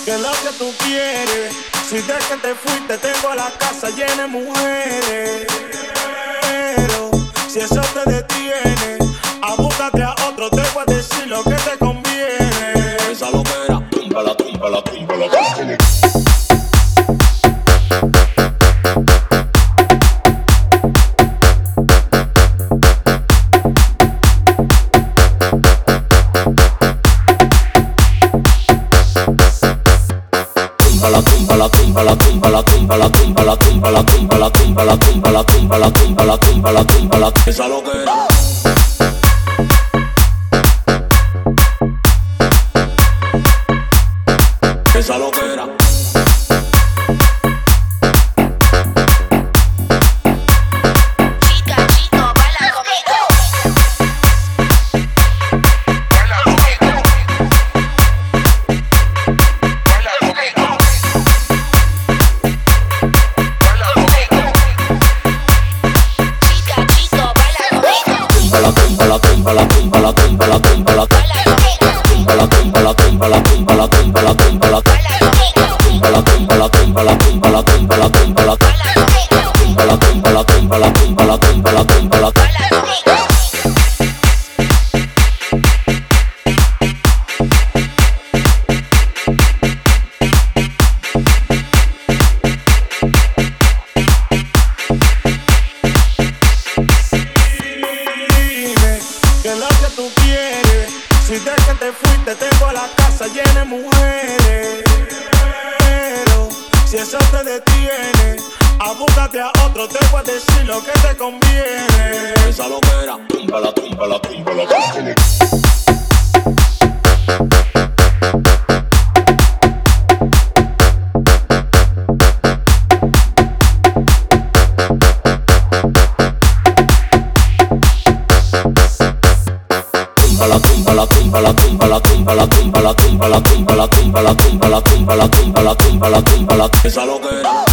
¿qué es lo que tú quieres? Si de que te fuiste tengo la casa llena de mujeres. Pero si eso te detiene, abúscate a otro, te voy a decir lo que te conviene. Esa loquera, túmbala, túmbala, túmbala, túmbala. Túmbala, túmbala, túmbala, túmbala, túmbala, túmbala, túmbala, túmbala, túmbala, túmbala, túmbala, túmbala, túmbala. Esa loquera. Esa loquera. Chica, chico, baila conmigo. Baila conmigo. Baila conmigo. Baila conmigo. Chica, chico, baila conmigo. Túmbala, túmbala, túmbala, túmbala, túmbala, túmbala. Baila conmigo. Túmbala, túmbala, túmbala, túmbala, túmbala, túmbala. Baila conmigo. Túmbala, túmbala, túmbala, túmbala, túmbala, túmbala. Baila conmigo. Túmbala, túmbala, túmbala, túmbala, túmbala, túmbala. Baila conmigo. Dime, ¿qué es lo que tú quieres? Si de que te fuiste tengo la casa llena de mujeres. Pero si eso te detiene, abúscate a otro, te voy a decir lo que te conviene. Esa loquera, túmbala, túmbala, túmbala, túmbala. Túmbala, túmbala, túmbala, túmbala, túmbala, túmbala, túmbala, túmbala, túmbala, túmbala, túmbala, túmbala, túmbala, túmbala. Esa loquera.